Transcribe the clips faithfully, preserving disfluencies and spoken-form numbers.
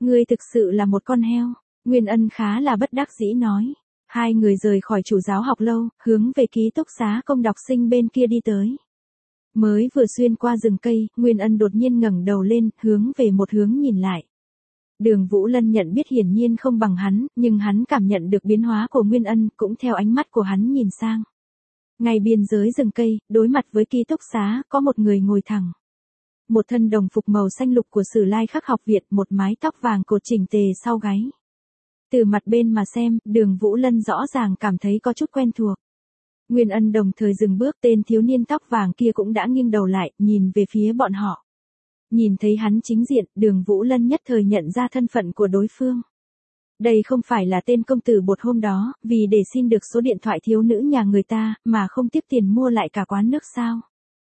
Ngươi thực sự là một con heo. Nguyên Ân khá là bất đắc dĩ nói. Hai người rời khỏi chủ giáo học lâu, hướng về ký túc xá công đọc sinh bên kia đi tới. Mới vừa xuyên qua rừng cây, Nguyên Ân đột nhiên ngẩng đầu lên, hướng về một hướng nhìn lại. Đường Vũ Lân nhận biết hiển nhiên không bằng hắn, nhưng hắn cảm nhận được biến hóa của Nguyên Ân, cũng theo ánh mắt của hắn nhìn sang. Ngay biên giới rừng cây, đối mặt với ký túc xá, có một người ngồi thẳng. Một thân đồng phục màu xanh lục của Sử Lai Khắc học viện, một mái tóc vàng cột chỉnh tề sau gáy. Từ mặt bên mà xem, Đường Vũ Lân rõ ràng cảm thấy có chút quen thuộc. Nguyên Ân đồng thời dừng bước, tên thiếu niên tóc vàng kia cũng đã nghiêng đầu lại, nhìn về phía bọn họ. Nhìn thấy hắn chính diện, Đường Vũ Lân nhất thời nhận ra thân phận của đối phương. Đây không phải là tên công tử bột hôm đó, vì để xin được số điện thoại thiếu nữ nhà người ta, mà không tiếp tiền mua lại cả quán nước sao.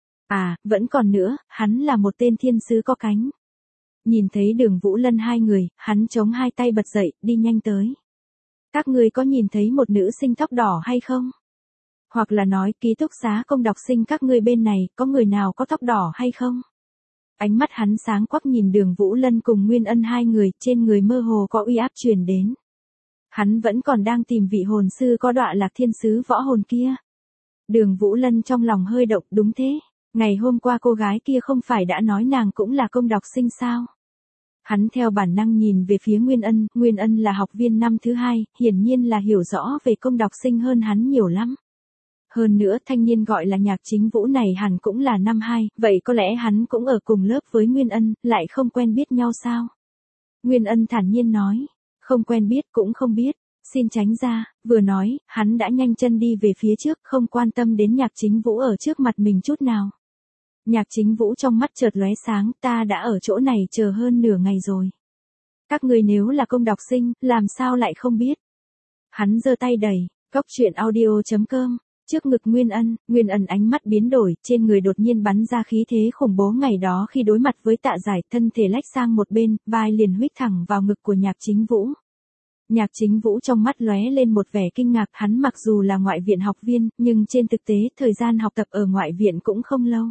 À, vẫn còn nữa, hắn là một tên thiên sứ có cánh. Nhìn thấy Đường Vũ Lân hai người, hắn chống hai tay bật dậy, đi nhanh tới. Các ngươi có nhìn thấy một nữ sinh tóc đỏ hay không? Hoặc là nói ký túc xá công đọc sinh các ngươi bên này, có người nào có tóc đỏ hay không? Ánh mắt hắn sáng quắc nhìn Đường Vũ Lân cùng Nguyên Ân hai người, trên người mơ hồ có uy áp truyền đến. Hắn vẫn còn đang tìm vị hồn sư có đọa lạc thiên sứ võ hồn kia. Đường Vũ Lân trong lòng hơi động, đúng thế. Ngày hôm qua cô gái kia không phải đã nói nàng cũng là công đọc sinh sao? Hắn theo bản năng nhìn về phía Nguyên Ân, Nguyên Ân là học viên năm thứ hai, hiển nhiên là hiểu rõ về công đọc sinh hơn hắn nhiều lắm. Hơn nữa thanh niên gọi là Nhạc Chính Vũ này hẳn cũng là năm hai, vậy có lẽ hắn cũng ở cùng lớp với Nguyên Ân, lại không quen biết nhau sao? Nguyên Ân thản nhiên nói, không quen biết cũng không biết, xin tránh ra, vừa nói, hắn đã nhanh chân đi về phía trước, không quan tâm đến Nhạc Chính Vũ ở trước mặt mình chút nào. Nhạc Chính Vũ trong mắt chợt lóe sáng, ta đã ở chỗ này chờ hơn nửa ngày rồi. Các người nếu là công đọc sinh, làm sao lại không biết? Hắn giơ tay đẩy, góc truyện audio chấm com. Trước ngực Nguyên Ân, Nguyên Ân ánh mắt biến đổi, trên người đột nhiên bắn ra khí thế khủng bố ngày đó khi đối mặt với Tạ Giải, thân thể lách sang một bên, vai liền huých thẳng vào ngực của Nhạc Chính Vũ. Nhạc Chính Vũ trong mắt lóe lên một vẻ kinh ngạc, hắn mặc dù là ngoại viện học viên, nhưng trên thực tế, thời gian học tập ở ngoại viện cũng không lâu.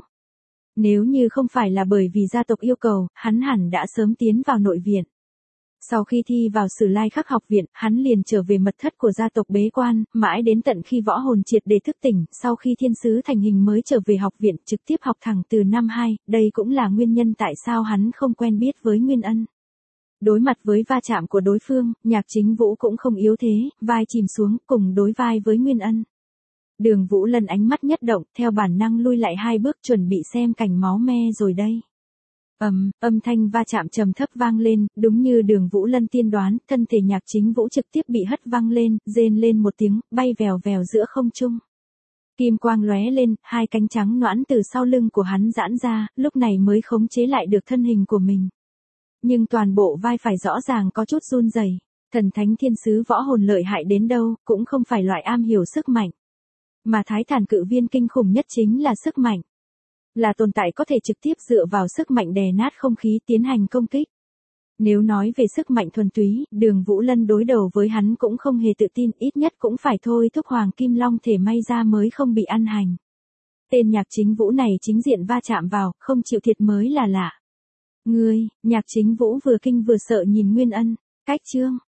Nếu như không phải là bởi vì gia tộc yêu cầu, hắn hẳn đã sớm tiến vào nội viện. Sau khi thi vào Sử Lai Khắc học viện, hắn liền trở về mật thất của gia tộc bế quan, mãi đến tận khi võ hồn triệt để thức tỉnh, sau khi thiên sứ thành hình mới trở về học viện, trực tiếp học thẳng từ năm hai, đây cũng là nguyên nhân tại sao hắn không quen biết với Nguyên Ân. Đối mặt với va chạm của đối phương, Nhạc Chính Vũ cũng không yếu thế, vai chìm xuống, cùng đối vai với Nguyên Ân. Đường Vũ Lân ánh mắt nhất động, theo bản năng lui lại hai bước chuẩn bị xem cảnh máu me rồi đây. Ầm, âm thanh va chạm trầm thấp vang lên, đúng như Đường Vũ Lân tiên đoán, thân thể Nhạc Chính Vũ trực tiếp bị hất văng lên, rên lên một tiếng, bay vèo vèo giữa không trung. Kim quang lóe lên, hai cánh trắng nõn từ sau lưng của hắn giãn ra, lúc này mới khống chế lại được thân hình của mình. Nhưng toàn bộ vai phải rõ ràng có chút run rẩy. Thần thánh thiên sứ võ hồn lợi hại đến đâu, cũng không phải loại am hiểu sức mạnh. Mà thái thản cự viên kinh khủng nhất chính là sức mạnh. Là tồn tại có thể trực tiếp dựa vào sức mạnh đè nát không khí tiến hành công kích. Nếu nói về sức mạnh thuần túy, Đường Vũ Lân đối đầu với hắn cũng không hề tự tin, ít nhất cũng phải thôi thúc Hoàng Kim Long thể may ra mới không bị ăn hành. Tên Nhạc Chính Vũ này chính diện va chạm vào, không chịu thiệt mới là lạ. Ngươi, Nhạc Chính Vũ vừa kinh vừa sợ nhìn Nguyên Ân, cách chương.